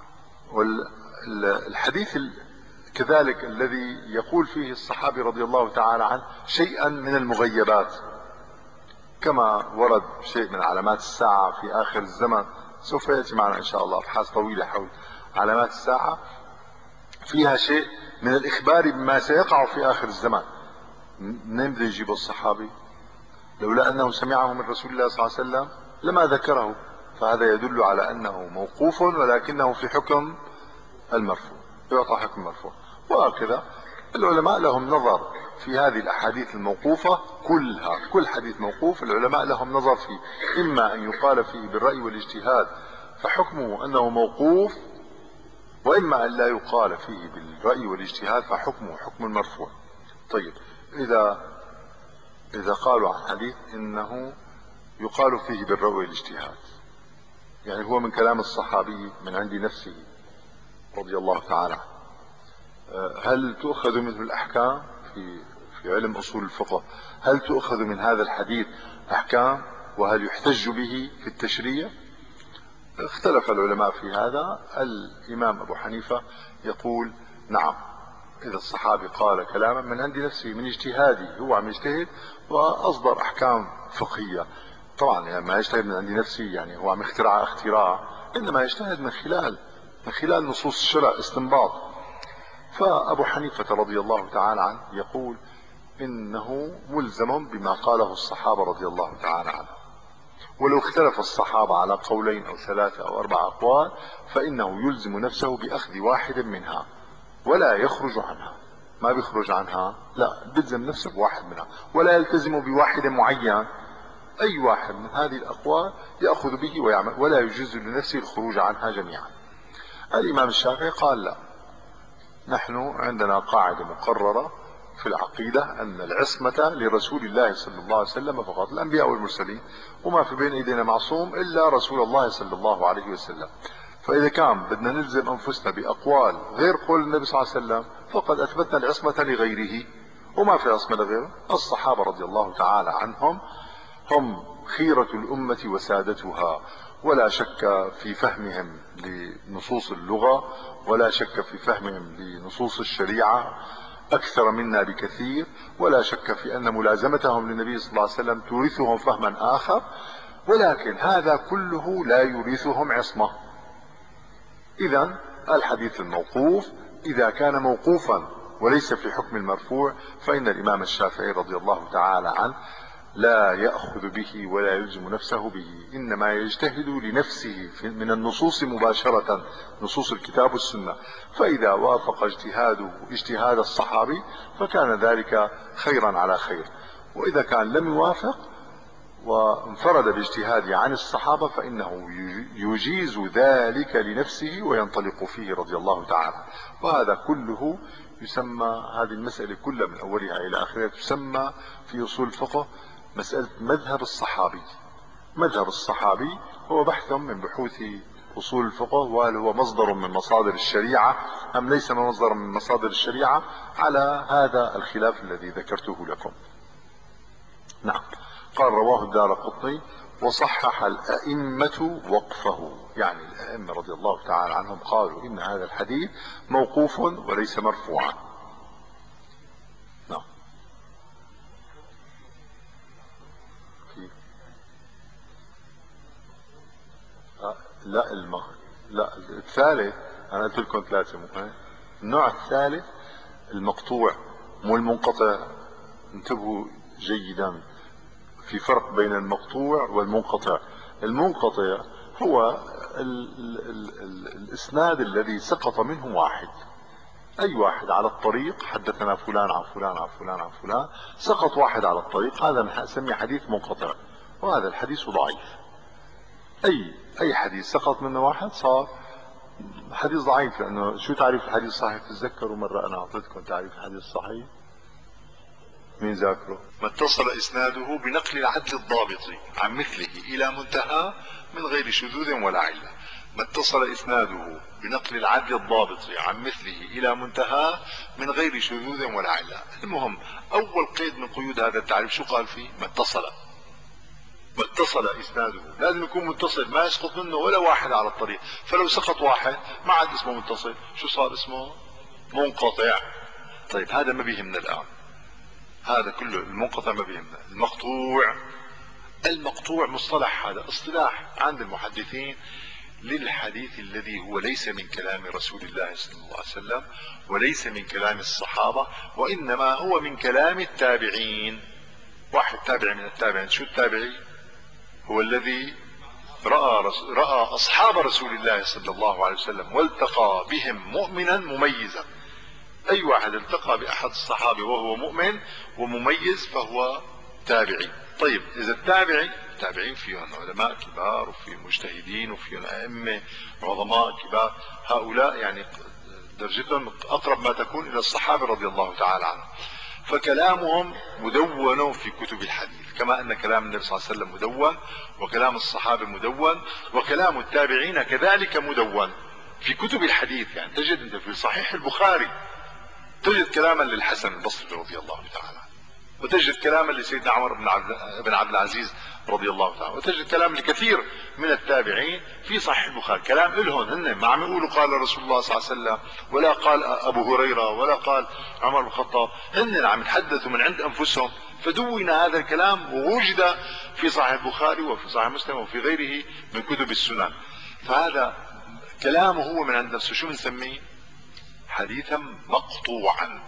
والحديث كذلك الذي يقول فيه الصحابي رضي الله تعالى عنه شيئا من المغيبات، كما ورد شيء من علامات الساعة في آخر الزمن، سوف يأتي معنا إن شاء الله أبحاث طويلة حول علامات الساعة، فيها شيء من الإخبار بما سيقع في آخر الزمان. منين بده يجيب الصحابي؟ لولا أنه سمعه من رسول الله صلى الله عليه وسلم لما ذكره، فهذا يدل على أنه موقوف ولكنه في حكم المرفوع، يعطى حكم مرفوع. وهكذا العلماء لهم نظر في هذه الأحاديث الموقوفة كلها، كل حديث موقوف العلماء لهم نظر فيه، إما أن يقال فيه بالرأي والاجتهاد فحكمه أنه موقوف، وإما أن لا يقال فيه بالرأي والاجتهاد فحكمه حكم المرفوع. طيب، إذا إذا قالوا عن حديث إنه يقال فيه بالرأي والاجتهاد، يعني هو من كلام الصحابي من عند نفسه رضي الله تعالى، هل تؤخذ منه الأحكام في في علم أصول الفقه؟ هل تؤخذ من هذا الحديث أحكام؟ وهل يحتج به في التشريع؟ اختلف العلماء في هذا. الإمام أبو حنيفة يقول: نعم، إذا الصحابي قال كلاما من عند نفسه من اجتهاده، هو عم يجتهد وأصدر أحكام فقهية، طبعا يعني ما يجتهد من عند نفسه يعني هو عم يخترع اختراع، إنما يجتهد من خلال من خلال نصوص الشرع استنباط. فأبو حنيفة رضي الله تعالى عنه يقول إنه ملزم بما قاله الصحابة رضي الله تعالى عنه، ولو اختلف الصحابة على قولين أو ثلاثة أو أربع أقوال فإنه يلزم نفسه بأخذ واحد منها ولا يخرج عنها. ما بيخرج عنها، لا، بيلزم نفسه بواحد منها، ولا يلتزم بواحد معين. أي واحد من هذه الأقوال يأخذ به ويعمل، ولا يجوز لنفسه الخروج عنها جميعا. الإمام الشافعي قال: لا، نحن عندنا قاعدة مقررة في العقيدة أن العصمة لرسول الله صلى الله عليه وسلم فقط، الأنبياء والمرسلين، وما في بين أيدينا معصوم إلا رسول الله صلى الله عليه وسلم. فإذا كان بدنا نلزم أنفسنا بأقوال غير قول النبي صلى الله عليه وسلم فقد أثبتنا العصمة لغيره، وما في عصمة لغيره. الصحابة رضي الله تعالى عنهم هم خيرة الأمة وسادتها، ولا شك في فهمهم لنصوص اللغة، ولا شك في فهمهم لنصوص الشريعة أكثر منا بكثير، ولا شك في أن ملازمتهم للنبي صلى الله عليه وسلم تورثهم فهما آخر، ولكن هذا كله لا يورثهم عصمة. إذا الحديث الموقوف إذا كان موقوفا وليس في حكم المرفوع، فإن الإمام الشافعي رضي الله تعالى عنه لا يأخذ به ولا يلزم نفسه به، إنما يجتهد لنفسه من النصوص مباشرة، نصوص الكتاب والسنة، فإذا وافق اجتهاده اجتهاد الصحابي فكان ذلك خيرا على خير، وإذا كان لم يوافق وانفرد باجتهاده عن الصحابة فإنه يجيز ذلك لنفسه وينطلق فيه رضي الله تعالى. وهذا كله يسمى، هذه المسألة كلها من أولها إلى آخرها تسمى في أصول الفقه مسألة مذهب الصحابي. مذهب الصحابي هو بحث من بحوث أصول الفقه، وهل هو مصدر من مصادر الشريعة أم ليس مصدر من مصادر الشريعة، على هذا الخلاف الذي ذكرته لكم. نعم. قال رواه الدارقطني وصحح الأئمة وقفه، يعني الأئمة رضي الله تعالى عنهم قالوا إن هذا الحديث موقوف وليس مرفوعا. نعم. لا الم... لا الثالث انا قلت لكم ثلاثه مو، النوع الثالث المقطوع مو المنقطع. انتبهوا جيدا، في فرق بين المقطوع والمنقطع. المنقطع هو ال... ال... ال... الاسناد الذي سقط منه واحد، اي واحد على الطريق، حدثنا فلان عن فلان عن فلان عن فلان، سقط واحد على الطريق، هذا نسميه حديث منقطع، وهذا الحديث ضعيف. اي اي حديث سقط منه واحد صار حديث ضعيف. لانه شو تعريف الحديث الصحيح؟ تتذكروا مره انا اعطيتكم تعريف الحديث الصحيح؟ مين ذاكره؟ ما اتصل اسناده بنقل العدل الضابط عن مثله الى منتهى من غير شذوذ ولا عله. ما اتصل اسناده بنقل العدل الضابط عن مثله الى منتهى من غير شذوذ ولا عله. المهم اول قيد من قيود هذا التعريف شو قال فيه؟ ما اتصل. ما اتصل اسناده لازم يكون متصل، ما يسقط منه ولا واحد على الطريق. فلو سقط واحد ما عاد اسمه متصل، شو صار اسمه؟ منقطع. طيب هذا ما بيهمنا الان، هذا كله المنقطع ما بيهمنا. المقطوع، المقطوع مصطلح، هذا اصطلاح عند المحدثين للحديث الذي هو ليس من كلام رسول الله صلى الله عليه وسلم وليس من كلام الصحابة، وانما هو من كلام التابعين. واحد تابع من التابعين، شو التابعي؟ هو الذي رأى, رأى أصحاب رسول الله صلى الله عليه وسلم والتقى بهم مؤمنا مميزا. أي واحد التقى بأحد الصحابة وهو مؤمن ومميز فهو تابعي. طيب إذا التابعي، التابعين فيهم علماء كبار وفي مجتهدين وفيهم أئمة عظماء كبار، هؤلاء يعني درجتهم أقرب ما تكون إلى الصحابة رضي الله تعالى عنهم، فكلامهم مدون في كتب الحديث، كما ان كلام النبي صلى الله عليه وسلم مدون، وكلام الصحابه مدون، وكلام التابعين كذلك مدون في كتب الحديث. يعني تجد انت في صحيح البخاري تجد كلاما للحسن البصري رضي الله تعالى، وتجد كلاما لسيدنا عمر بن عبد بن عبد العزيز رضي الله تعالى، وتجد كلام لكثير من التابعين في صحيح البخاري، كلام لهم هن، ما عم يقولوا قال رسول الله صلى الله عليه وسلم ولا قال ابو هريره ولا قال عمر بن الخطاب، هن عم يتحدثوا من عند انفسهم، فدون هذا الكلام ووجد في صحيح البخاري وفي صحيح مسلم وفي غيره من كتب السنن. فهذا كلامه هو من عند نفسه، شو بنسميه؟ حديثا مقطوعا.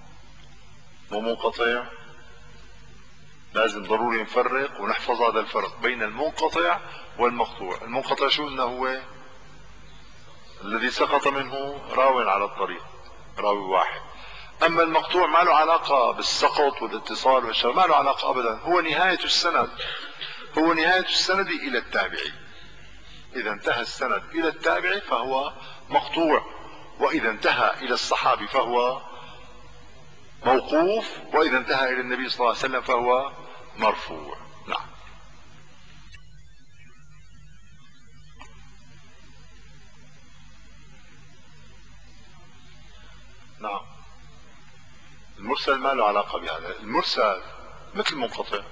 ومنقطع لازم ضروري نفرق ونحفظ هذا الفرق بين المنقطع والمقطوع. المنقطع شو؟ انه هو الذي سقط منه راو على الطريق، راوي واحد. اما المقطوع ما له علاقة بالسقط والاتصال والشر، ما له علاقة ابدا، هو نهاية السند، هو نهاية السند الى التابعي. اذا انتهى السند الى التابعي فهو مقطوع، واذا انتهى الى الصحابي فهو موقوف، واذا انتهى الى النبي صلى الله عليه وسلم فهو مرفوع. نعم. نعم. المرسل ما له علاقة بهذا، المرسل مثل المنقطع.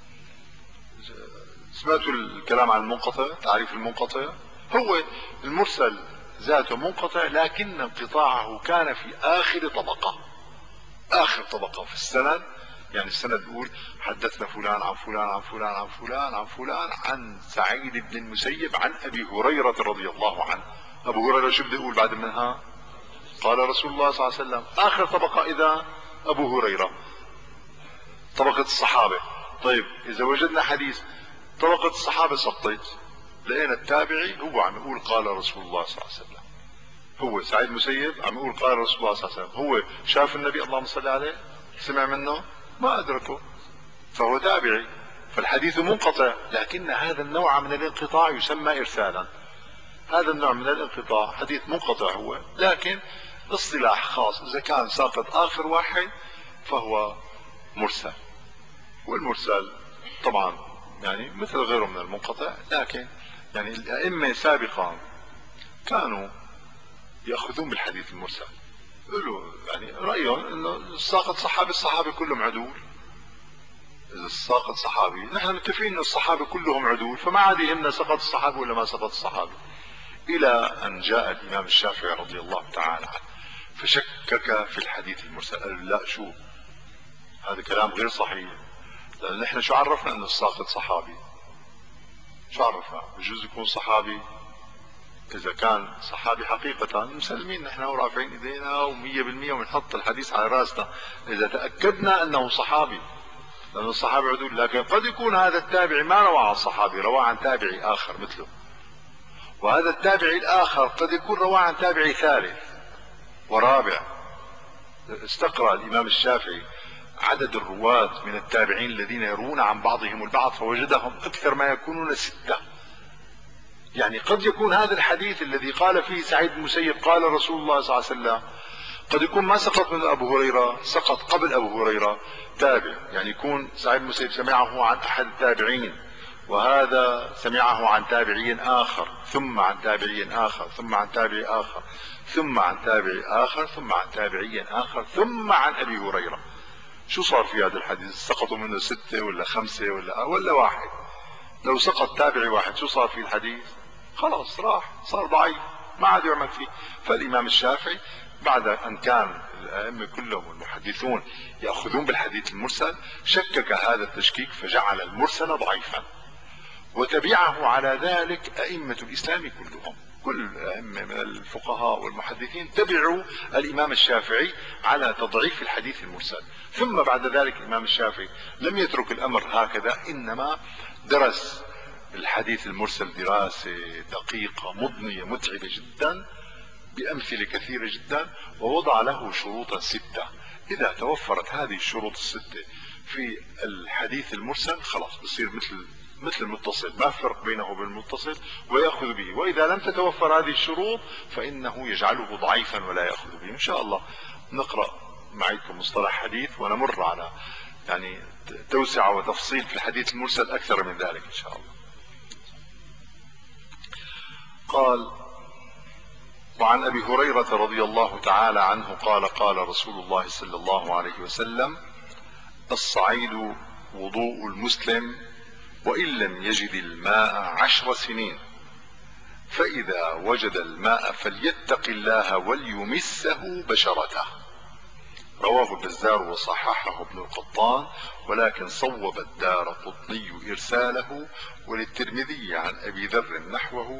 سمعتوا الكلام عن المنقطع؟ تعريف المنقطع هو المرسل ذاته منقطع لكن انقطاعه كان في اخر طبقة، اخر طبقة في السند. يعني السند بيقول حدثنا فلان عن فلان عن فلان عن فلان عن فلان عن سعيد بن المسيب عن ابي هريرة رضي الله عنه. ابو هريرة شو بده يقول بعد منها؟ قال رسول الله صلى الله عليه وسلم. اخر طبقة اذا ابو هريرة، طبقة الصحابة. طيب اذا وجدنا حديث طبقة الصحابة سقطت، لقينا التابعي هو عم يقول قال رسول الله صلى الله عليه وسلم، هو سعيد مسيب عم يقول قال رسول الله صلى الله عليه وسلم، هو شاف النبي اللهم صل عليه، سمع منه ما ادركه، فهو تابعي، فالحديث منقطع. لكن هذا النوع من الانقطاع يسمى ارسالا. هذا النوع من الانقطاع حديث منقطع هو، لكن اصطلاح خاص، اذا كان ساقط اخر واحد فهو مرسل. والمرسل طبعا يعني مثل غيره من المنقطع، لكن يعني الائمه سابقا كانوا ياخذون بالحديث المرسل، له يعني رايهم انه الساقط صحابي الصحابه كلهم عدول. اذا الساقط صحابي، نحن متفقين ان الصحابه كلهم عدول، فما عاد يهمنا سقط الصحابي ولا ما سقط الصحابي. الى ان جاء الامام الشافعي رضي الله تعالى عنه فشكك في الحديث المرسل، قال لا شو هذا كلام غير صحيح، لان نحن شو عرفنا ان الساقط صحابي؟ شو عرفنا؟ بجوز يكون صحابي، اذا كان صحابي حقيقة مسلمين نحن ورافعين ايدينا ومية بالمية وبنحط الحديث على راسنا اذا تأكدنا انه صحابي، لان الصحابي عدول. لكن قد يكون هذا التابعي ما روى عن صحابي، روى عن تابعي اخر مثله، وهذا التابعي الاخر قد يكون روى عن تابعي ثالث ورابع. استقرأ الامام الشافعي عدد الرواة من التابعين الذين يروون عن بعضهم البعض فوجدهم اكثر ما يكونون ستة. يعني قد يكون هذا الحديث الذي قال فيه سعيد بن المسيب قال رسول الله صلى الله عليه وسلم قد يكون ما سقط من ابو هريرة، سقط قبل ابو هريرة تابع، يعني يكون سعيد بن المسيب سمعه عن احد التابعين، وهذا سمعه عن تابعي اخر ثم عن تابعي اخر ثم عن تابعي اخر ثم عن تابعي اخر ثم عن تابعي اخر ثم عن ابي هريرة. شو صار في هذا الحديث؟ سقطوا منه ستة ولا خمسة ولا ولا واحد؟ لو سقط تابعي واحد شو صار في الحديث؟ خلاص راح، صار ضعيف، ما عاد يعمل فيه. فالامام الشافعي بعد ان كان الائمه كلهم والمحدثون ياخذون بالحديث المرسل شكك هذا التشكيك فجعل المرسل ضعيفا، وتبعه على ذلك ائمه الاسلام كلهم، كل الائمه من الفقهاء والمحدثين تبعوا الامام الشافعي على تضعيف الحديث المرسل. ثم بعد ذلك الامام الشافعي لم يترك الامر هكذا، انما درس الحديث المرسل دراسة دقيقة مضنية متعبة جدا بأمثلة كثيرة جدا، ووضع له شروطا ستة. إذا توفرت هذه الشروط الستة في الحديث المرسل خلاص بصير مثل مثل المتصل، ما فرق بينه وبين المتصل ويأخذ به. وإذا لم تتوفر هذه الشروط فإنه يجعله ضعيفا ولا يأخذ به. إن شاء الله نقرأ معكم مصطلح حديث ونمر على يعني توسعة وتفصيل في الحديث المرسل أكثر من ذلك إن شاء الله. قال: وعن ابي هريرة رضي الله تعالى عنه قال قال رسول الله صلى الله عليه وسلم: الصعيد وضوء المسلم وان لم يجد الماء عشر سنين، فاذا وجد الماء فليتق الله وليمسه بشرته. رواه البزار وصححه ابن القطان، ولكن صوب الدارقطني ارساله، وللترمذي عن ابي ذر نحوه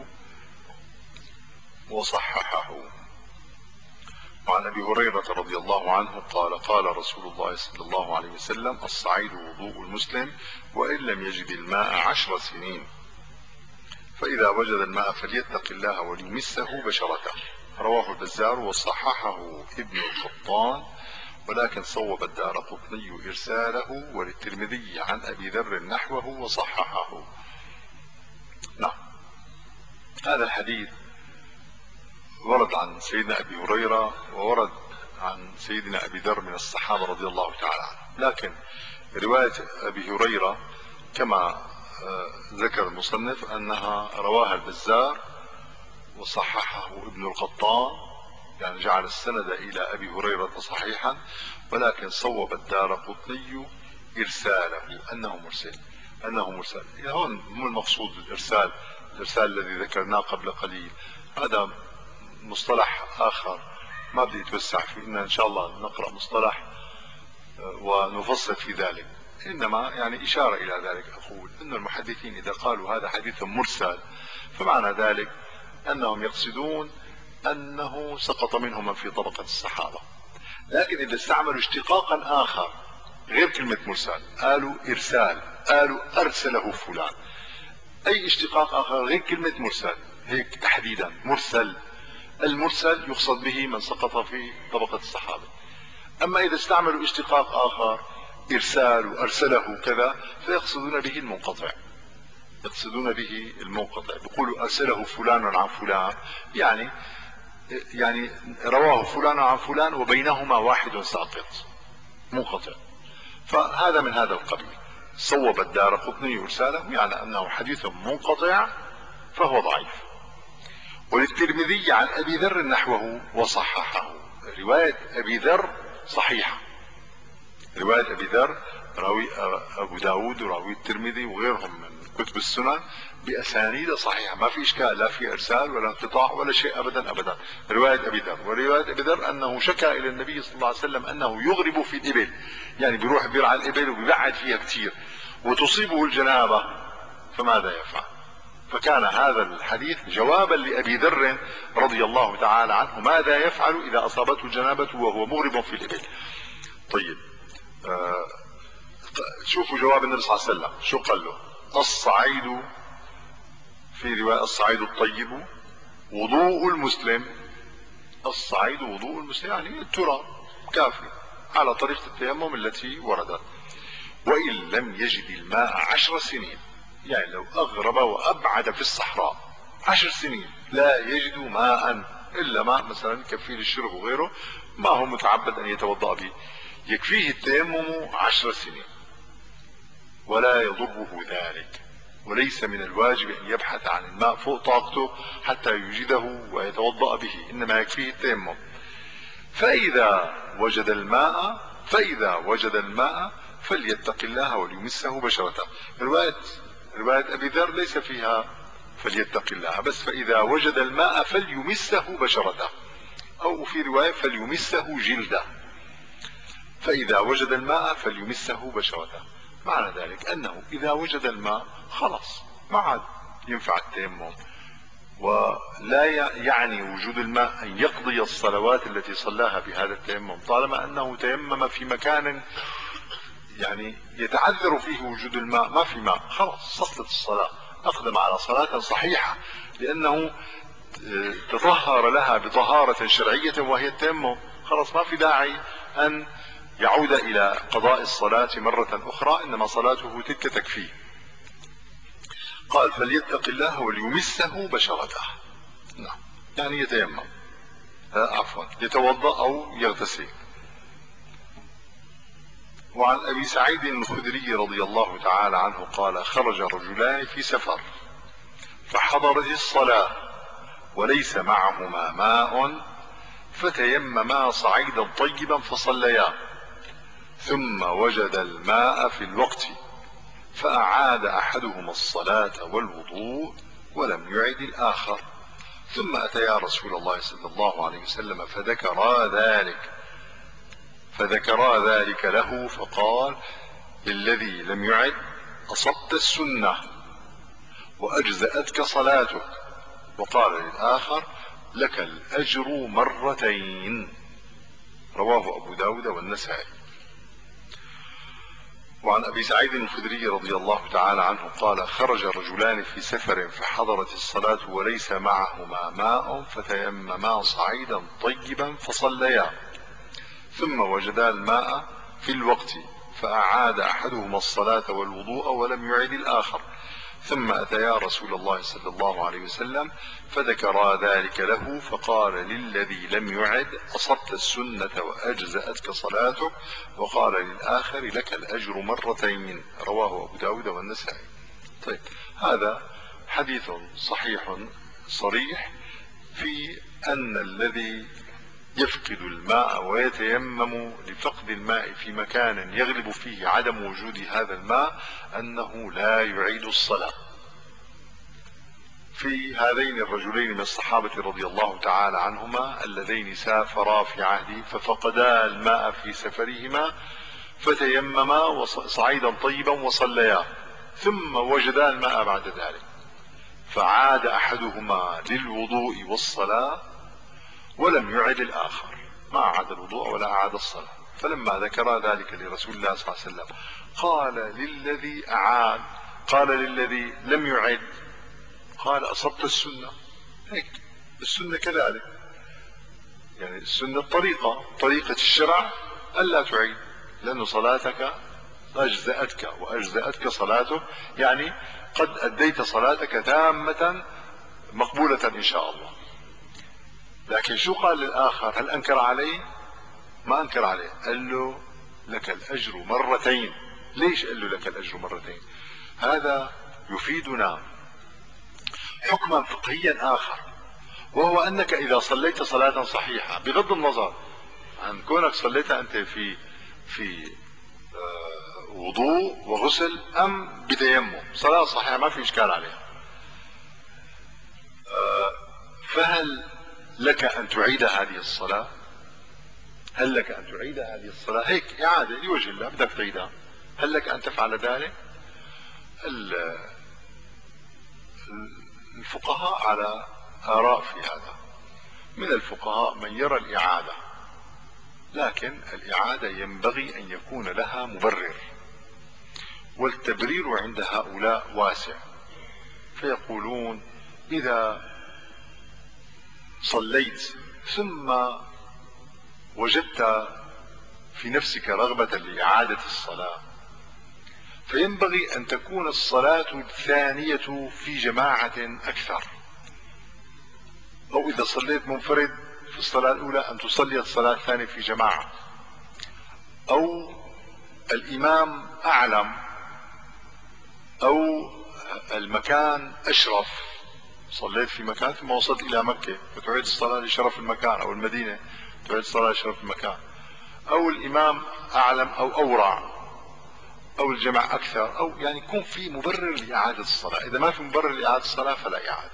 وصححه. وعن ابي هريرة رضي الله عنه قال قال رسول الله صلى الله عليه وسلم: الصعيد وضوء المسلم وان لم يجد الماء عشر سنين، فاذا وجد الماء فليتق الله وليمسه بشرته. رواه البزار وصححه ابن القطان، ولكن صوب الدارقطني ارساله، وللترمذي عن ابي ذر نحوه وصححه. نعم، هذا الحديث ورد عن سيدنا ابي هريرة وورد عن سيدنا ابي ذر من الصحابة رضي الله تعالى عنه، لكن رواية ابي هريرة كما ذكر المصنف انها رواها البزار وصححه ابن القطان، يعني جعل السند الى ابي هريرة صحيحا، ولكن صوب الدارقطني ارساله انه مرسل انه مرسل. هون مو المقصود الارسال الارسال الذي ذكرناه قبل قليل، هذا مصطلح اخر ما بدي اتوسع فيه، إن, ان شاء الله نقرأ مصطلح ونفصل في ذلك، انما يعني اشارة الى ذلك. اقول ان المحدثين اذا قالوا هذا حديث مرسل فمعنى ذلك انهم يقصدون انه سقط منهم من في طبقة الصحابة. لكن اذا استعملوا اشتقاقا اخر غير كلمة مرسال، قالوا إرسال، قالوا أرسله فلان. أي اشتقاق آخر غير كلمة مرسال، هيك تحديدا مرسل. المرسل يقصد به من سقط في طبقة الصحابة. أما إذا استعملوا اشتقاق آخر إرسال وأرسله كذا فيقصدون به المنقطع، يقصدون به المنقطع، بيقولوا أرسله فلان عن فلان، يعني يعني رواه فلان عن فلان وبينهما واحد ساقط منقطع. فهذا من هذا القبيل. صوب الدارقطني إرساله يعني أنه حديث منقطع فهو ضعيف. وللترمذي عن أبي ذر نحوه وصححه. رواية أبي ذر صحيحة، رواية أبي ذر راوي أبو داود وراوي الترمذي وغيرهم من كتب السنن بأسانيد صحيحة، ما في إشكال، لا في إرسال ولا انقطاع ولا شيء أبدا أبدا. رواية أبي ذر، ورواية أبي ذر أنه شكى إلى النبي صلى الله عليه وسلم أنه يغرب في الإبل، يعني بيروح بيرعى الإبل وبيبعد فيها كثير وتصيبه الجنابة فماذا يفعل؟ فكان هذا الحديث جوابا لأبي ذر رضي الله تعالى عنه ماذا يفعل إذا أصابته الجنابة وهو مغرب في الإبل. طيب آه شوفوا جواب النبي صلى الله عليه وسلم شو قال له؟ الصعيد، في رواية الصعيد الطيب وضوء المسلم. الصعيد وضوء المسلم يعني التراب كافي على طريقة التيمم التي وردت. وإن لم يجد الماء عشر سنين، يعني لو أغرب وأبعد في الصحراء عشر سنين لا يجد ماء إلا ماء مثلا يكفيه للشرب وغيره، ما هو متعبد أن يتوضأ به، يكفيه التيمم عشر سنين ولا يضره ذلك، وليس من الواجب أن يبحث عن الماء فوق طاقته حتى يجده ويتوضأ به، إنما يكفيه التيمم. فإذا وجد الماء فإذا وجد الماء فليتق الله وليمسه بشرته. رواية رواية أبي ذر ليس فيها فليتق الله بس، فإذا وجد الماء فليمسه بشرته، أو في رواية فليمسه جلده. فإذا وجد الماء فليمسه بشرته، معنى ذلك أنه إذا وجد الماء خلاص ما عاد ينفع التيمم. ولا يعني وجود الماء أن يقضي الصلوات التي صلاها بهذا التيمم، طالما أنه تيمم في مكان يعني يتعذر فيه وجود الماء، ما في ماء، خلاص سقطت الصلاة، أقدم على صلاة صحيحة لأنه تطهر لها بطهارة شرعية وهي التيمم، خلاص ما في داعي أن يعود إلى قضاء الصلاة مرة أخرى، إنما صلاته تلك تكفيه. قال فليتق الله وليمسه بشرته، نعم يعني يتيمم، عفوا يتوضأ أو يغتسل. وعن أبي سعيد الخدري رضي الله تعالى عنه قال خرج رجلان في سفر فحضرت الصلاة وليس معهما ماء فتيمما صعيدا طيبا فصليا، ثم وجد الماء في الوقت فأعاد أحدهما الصلاة والوضوء ولم يعد الآخر، ثم أتيا رسول الله صلى الله عليه وسلم فذكرا ذلك فذكرا ذلك له فقال للذي لم يعد أصبت السنة وأجزأتك صلاتك، وقال للآخر لك الأجر مرتين. رواه أبو داود والنسائي. وعن أبي سعيد الخدري رضي الله تعالى عنه قال خرج رجلان في سفر فحضرت الصلاة وليس معهما ماء فتيمما صعيدا طيبا فصليا، ثم وجدا الماء في الوقت فأعاد أحدهما الصلاة والوضوء ولم يعد الآخر، ثم أتيا رسول الله صلى الله عليه وسلم فذكرا ذلك له فقال للذي لم يعد أصبت السنة وأجزأتك صلاتك، وقال للآخر لك الأجر مرتين. رواه أبو داود والنسائي. طيب هذا حديث صحيح صريح في أن الذي يفقد الماء ويتيمم لفقد الماء في مكان يغلب فيه عدم وجود هذا الماء أنه لا يعيد الصلاة. في هذين الرجلين من الصحابة رضي الله تعالى عنهما اللذين سافرا في عهده ففقدا الماء في سفرهما فتيمما صعيدا طيبا وصليا، ثم وجدا الماء بعد ذلك فعاد أحدهما للوضوء والصلاة ولم يعد الآخر، ما أعاد الوضوء ولا أعاد الصلاة. فلما ذكر ذلك لرسول الله صلى الله عليه وسلم قال للذي أعاد، قال للذي لم يعد، قال أصبت السنة. هيك السنة كذلك، يعني السنة طريقة طريقة الشرع ألا تعيد، لأن صلاتك أجزأتك وأجزأتك صلاتك، يعني قد أديت صلاتك تامة مقبولة إن شاء الله. لكن شو قال للآخر؟ هل أنكر عليه؟ ما أنكر عليه، قال له لك الأجر مرتين. ليش قال له لك الأجر مرتين؟ هذا يفيدنا حكما فقهيا آخر، وهو أنك إذا صليت صلاة صحيحة بغض النظر عن كونك صليتها أنت في في وضوء وغسل أم بتيمم، صلاة صحيحة ما في إشكال عليها، فهل لك أن تعيد هذه الصلاة؟ هل لك أن تعيد هذه الصلاة هيك إعادة لوجه الله بدك تعيدها؟ هل لك أن تفعل ذلك؟ الفقهاء على آراء في هذا. من الفقهاء من يرى الإعادة، لكن الإعادة ينبغي أن يكون لها مبرر، والتبرير عند هؤلاء واسع، فيقولون إذا صليت ثم وجدت في نفسك رغبة لإعادة الصلاة، فينبغي أن تكون الصلاة الثانية في جماعة أكثر، أو إذا صليت منفرد في الصلاة الأولى أن تصلي الصلاة الثانية في جماعة، أو الإمام أعلم، أو المكان أشرف، صليت في مكان ثم وصلت إلى مكة فتعيد الصلاة لشرف المكان، أو المدينة تعيد الصلاة لشرف المكان، أو الإمام أعلم أو أورع، أو الجمع أكثر، أو يعني يكون في مبرر لإعادة الصلاة. إذا ما في مبرر لإعادة الصلاة فلا إعادة.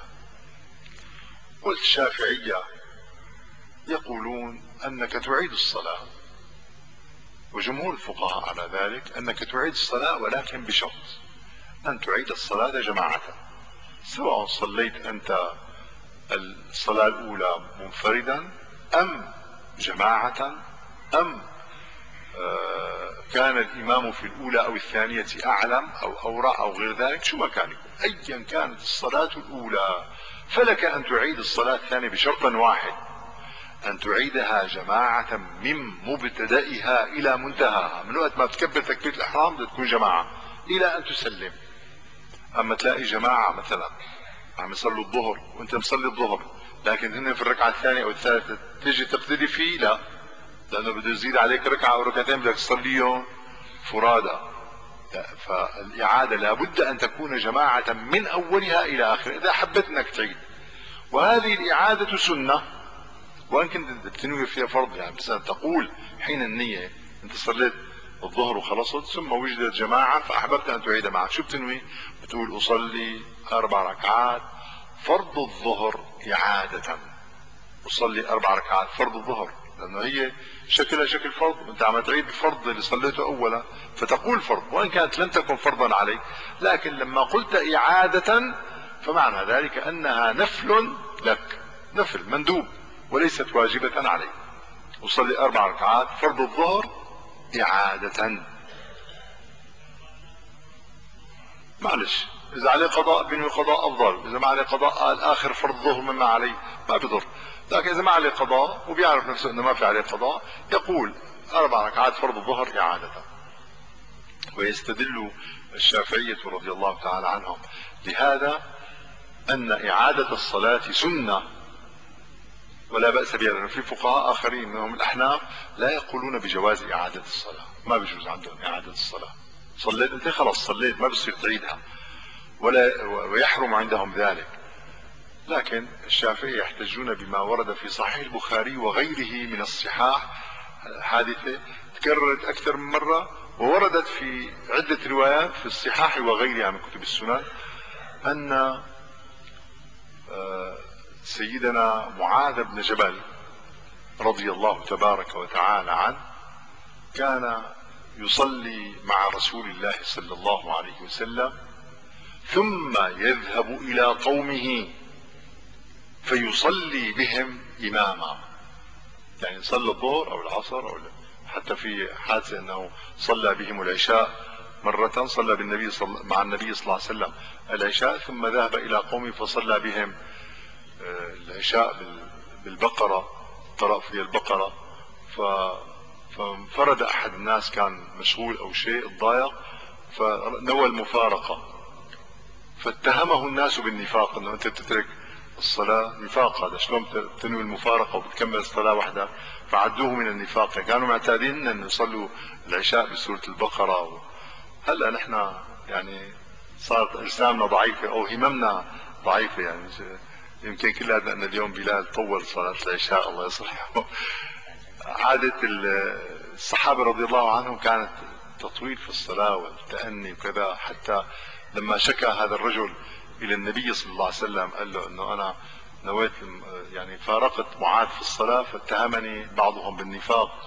والشافعية يقولون أنك تعيد الصلاة، وجمهور الفقهاء على ذلك أنك تعيد الصلاة، ولكن بشرط أن تعيد الصلاة جماعة، سواء صليت أنت الصلاة الأولى منفردا أم جماعة، أم آه كان الإمام في الأولى أو الثانية أعلم أو أورع أو غير ذلك، شو ما كان يكون، أيا كانت الصلاة الأولى فلك أن تعيد الصلاة الثانية بشرط واحد، أن تعيدها جماعة من مبتدئها إلى منتهاها، من وقت ما تكبر تكبيرة الإحرام بدها تكون جماعة إلى أن تسلم. أما تلاقي جماعة مثلا عم يصلوا الظهر وأنت مصلي الظهر، لكن هن في الركعة الثانية أو الثالثة تيجي تقتدي فيه، لا، لأنه بده يزيد عليك ركعة أو ركعتين بدك تصليهم فرادى. فالإعادة لابد أن تكون جماعة من أولها إلى آخرها إذا حبيت أنك تعيد. وهذه الإعادة سنة، وان كنت بتنوي فيها فرض، يعني مثلا تقول حين النية انت صليت الظهر وخلصت ثم وجدت جماعة فاحببت ان تعيد معك، شو بتنوي؟ بتقول اصلي اربع ركعات فرض الظهر اعادة، اصلي اربع ركعات فرض الظهر، لانه هي شكلها شكل فرض، انت عم تعيد الفرض اللي صليته اولا، فتقول فرض وان كانت لم تكن فرضا عليك، لكن لما قلت اعادة فمعنى ذلك انها نفل لك، نفل مندوب وليست واجبة عليك. وصلي اربع ركعات فرض الظهر اعادة. معلش اذا عليه قضاء بينوي قضاء افضل، اذا ما عليه قضاء قال اخر فرض الظهر مما عليه ما بضر، لكن اذا ما عليه قضاء وبيعرف نفسه انه ما في عليه قضاء يقول اربع ركعات فرض الظهر اعادة. ويستدل الشافعية رضي الله تعالى عنهم لهذا ان اعادة الصلاة سنة ولا بأس بها، لأن في فقهاء آخرين منهم الأحناف لا يقولون بجواز إعادة الصلاة، ما بيجوز عندهم إعادة الصلاة، صليت أنت خلاص صليت ما بصير تعيدها، ولا ويحرم عندهم ذلك. لكن الشافعية يحتجون بما ورد في صحيح البخاري وغيره من الصحاح، حادثة تكررت أكثر من مرة ووردت في عدة روايات في الصحاح وغيرها من كتب السنن، أن سيدنا معاذ بن جبل رضي الله تبارك وتعالى عنه كان يصلي مع رسول الله صلى الله عليه وسلم ثم يذهب إلى قومه فيصلي بهم إماما، يعني صلى الظهر أو العصر أو حتى في حادثة أنه صلى بهم العشاء مرة، صلى بالنبي صلى مع النبي صلى الله عليه وسلم العشاء، ثم ذهب إلى قومه فصلى بهم العشاء بالبقرة، قرأ في البقرة، فانفرد أحد الناس كان مشغول أو شيء اتضايق فنوى المفارقة، فاتهمه الناس بالنفاق، انه انت بتترك الصلاة نفاق، هذا شلون بتنوي المفارقة وبتكمل الصلاة وحدها، فعدوه من النفاق. كانوا معتادين ان يصلوا العشاء بسورة البقرة و... هلا نحن يعني صارت اجسامنا ضعيفة او هممنا ضعيفة، يعني يمكن كلها لان اليوم بلال طول صلاة العشاء الله يصلحه. عادة الصحابة رضي الله عنهم كانت التطويل في الصلاة والتأني وكذا، حتى لما شكى هذا الرجل الى النبي صلى الله عليه وسلم قال له انه انا نويت يعني فارقت معاذ في الصلاة فاتهمني بعضهم بالنفاق،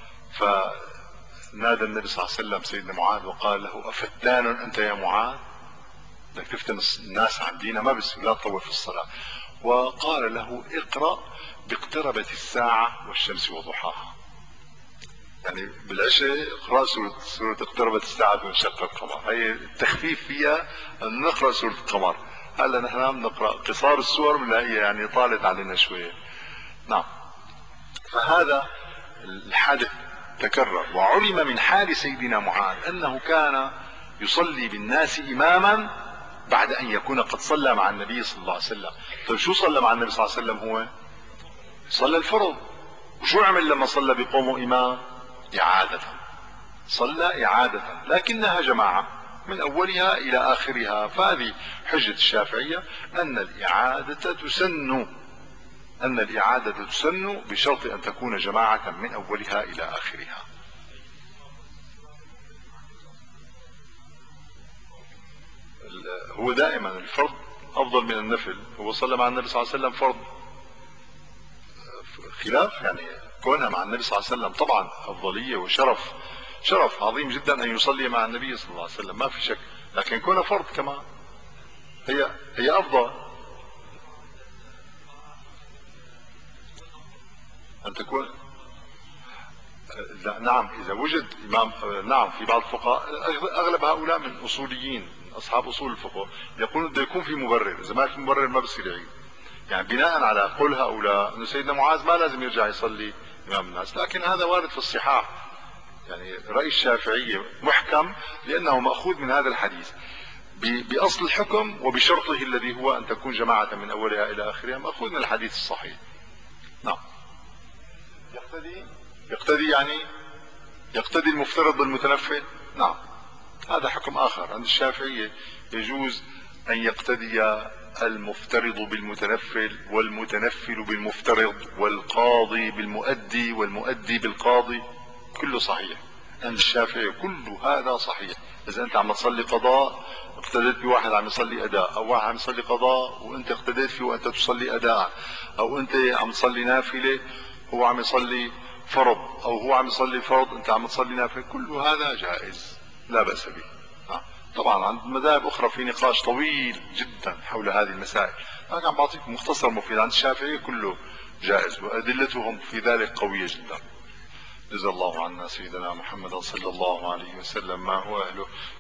فنادى النبي صلى الله عليه وسلم سيدنا معاذ وقال له افتان انت يا معاذ، بدك تفتن الناس عن ديننا، ما بس لا تطول في الصلاة. وقال له اقرأ باقتربت الساعة والشمس وضحاها، يعني بالعشاء اقرأ سورة, سورة اقتربت الساعة وانشق القمر، هي التخفيف فيها ان نقرأ سورة القمر. هلا نحن بنقرأ قصار السور من هي يعني طالت علينا شوية. نعم، فهذا الحدث تكرر. وعلم من حال سيدنا معاذ انه كان يصلي بالناس اماما بعد ان يكون قد صلى مع النبي صلى الله عليه وسلم. طيب شو صلى مع النبي صلى الله عليه وسلم؟ هو صلى الفرض. وشو عمل لما صلى بقومه امام؟ اعادة، صلى اعادة، لكنها جماعة من اولها الى اخرها. فهذه حجة الشافعية ان الاعادة تسن، ان الاعادة تسن بشرط ان تكون جماعة من اولها الى اخرها. هو دائما الفرض افضل من النفل. هو صلى مع النبي صلى الله عليه وسلم فرض، خلاف يعني كونها مع النبي صلى الله عليه وسلم طبعا افضلية وشرف، شرف عظيم جدا ان يصلي مع النبي صلى الله عليه وسلم، ما في شك، لكن كونها فرض كمان هي هي افضل ان تكون. نعم اذا وجد امام، نعم في بعض الفقهاء اغلب هؤلاء من اصوليين اصحاب اصول الفقه يقولون بده يكون في مبرر، اذا ما في مبرر ما بصير يعيد. يعني بناء على قول هؤلاء انه سيدنا معاذ ما لازم يرجع يصلي امام الناس، لكن هذا وارد في الصحاح. يعني راي الشافعيه محكم لانه ماخوذ من هذا الحديث باصل الحكم وبشرطه الذي هو ان تكون جماعه من اولها الى اخرها، ماخوذ من الحديث الصحيح. نعم. يقتدي يقتدي يعني يقتدي المفترض بالمتنفل. نعم، هذا حكم اخر عند الشافعية. يجوز ان يقتدي المفترض بالمتنفل والمتنفل بالمفترض والقاضي بالمؤدي والمؤدي بالقاضي، كله صحيح عند الشافعية، كل هذا صحيح. اذا انت عم تصلي قضاء اقتديت بواحد عم يصلي اداء، او واحد عم يصلي قضاء وانت اقتديت فيه وانت تصلي اداء، او انت عم تصلي نافلة هو عم يصلي فرض، او هو عم يصلي فرض انت عم تصلي نافلة، كل هذا جائز لا بأس به. طبعا عند مذاهب اخرى في نقاش طويل جدا حول هذه المسائل، انا عم بعطيك مختصر مفيد. عند الشافعية كله جائز وادلتهم في ذلك قوية جدا. جزا الله عنا سيدنا محمد صلى الله عليه وسلم ما هو اهله.